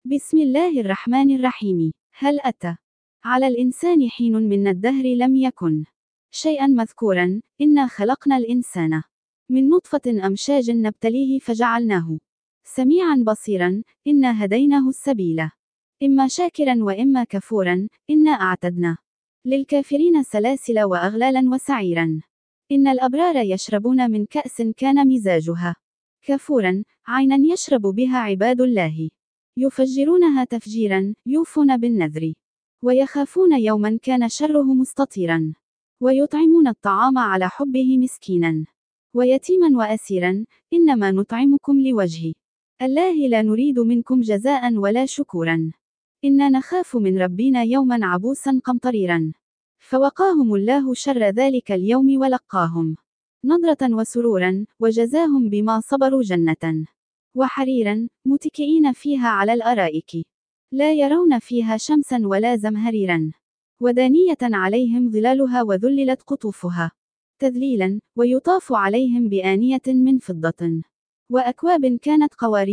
بسم الله الرحمن الرحيم. هل أتى على الإنسان حين من الدهر لم يكن شيئا مذكورا؟ إنا خلقنا الإنسان من نطفة أمشاج نبتليه فجعلناه سميعا بصيرا. إنا هديناه السبيل إما شاكرا وإما كفورا. إنا أعتدنا للكافرين سلاسل وأغلالا وسعيرا. إن الأبرار يشربون من كأس كان مزاجها كفورا، عينا يشرب بها عباد الله يفجرونها تفجيرا، يوفون بالنذر ويخافون يوما كان شره مستطيرا، ويطعمون الطعام على حبه مسكينا ويتيما وأسيرا. إنما نطعمكم لوجه الله لا نريد منكم جزاء ولا شكورا. إنا نخاف من ربنا يوما عبوسا قمطريرا. فوقاهم الله شر ذلك اليوم ولقاهم نضرة وسرورا، وجزاهم بما صبروا جنة وحريرا، متكئين فيها على الأرائك لا يرون فيها شمسا ولا زمهريرا، ودانية عليهم ظلالها وذللت قطوفها تذليلا. ويطاف عليهم بآنية من فضة وأكواب كانت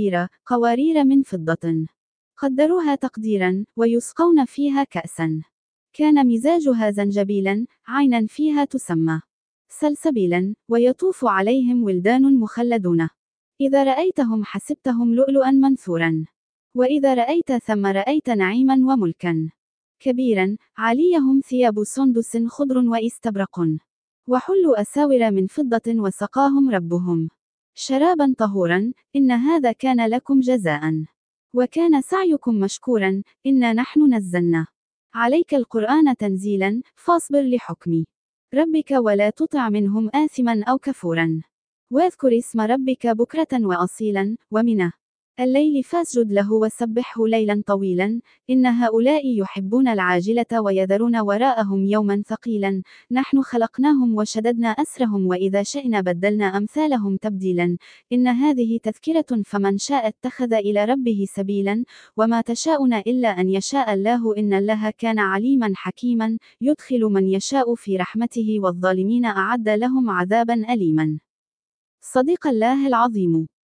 قوارير من فضة قدروها تقديرا. ويسقون فيها كأسا كان مزاجها زنجبيلا، عينا فيها تسمى سلسبيلا. ويطوف عليهم ولدان مخلدون إذا رأيتهم حسبتهم لؤلؤا منثورا، وإذا رأيت ثم رأيت نعيما وملكا كبيرا. عاليهم ثياب سندس خضر وإستبرق، وحلوا أساور من فضة، وسقاهم ربهم شرابا طهورا. إن هذا كان لكم جزاء وكان سعيكم مشكورا. إنا نحن نزلنا عليك القرآن تنزيلا. فاصبر لحكم ربك ولا تطع منهم آثما أو كفورا، واذكر اسم ربك بكرة وأصيلا، ومن الليل فاسجد له وسبحه ليلا طويلا. إن هؤلاء يحبون العاجلة ويذرون وراءهم يوما ثقيلا. نحن خلقناهم وشددنا أسرهم، وإذا شئنا بدلنا أمثالهم تبديلا. إن هذه تذكرة فمن شاء اتخذ إلى ربه سبيلا. وما تشاءون إلا أن يشاء الله. إن الله كان عليما حكيما. يدخل من يشاء في رحمته، والظالمين أعد لهم عذابا أليما. صدق الله العظيم.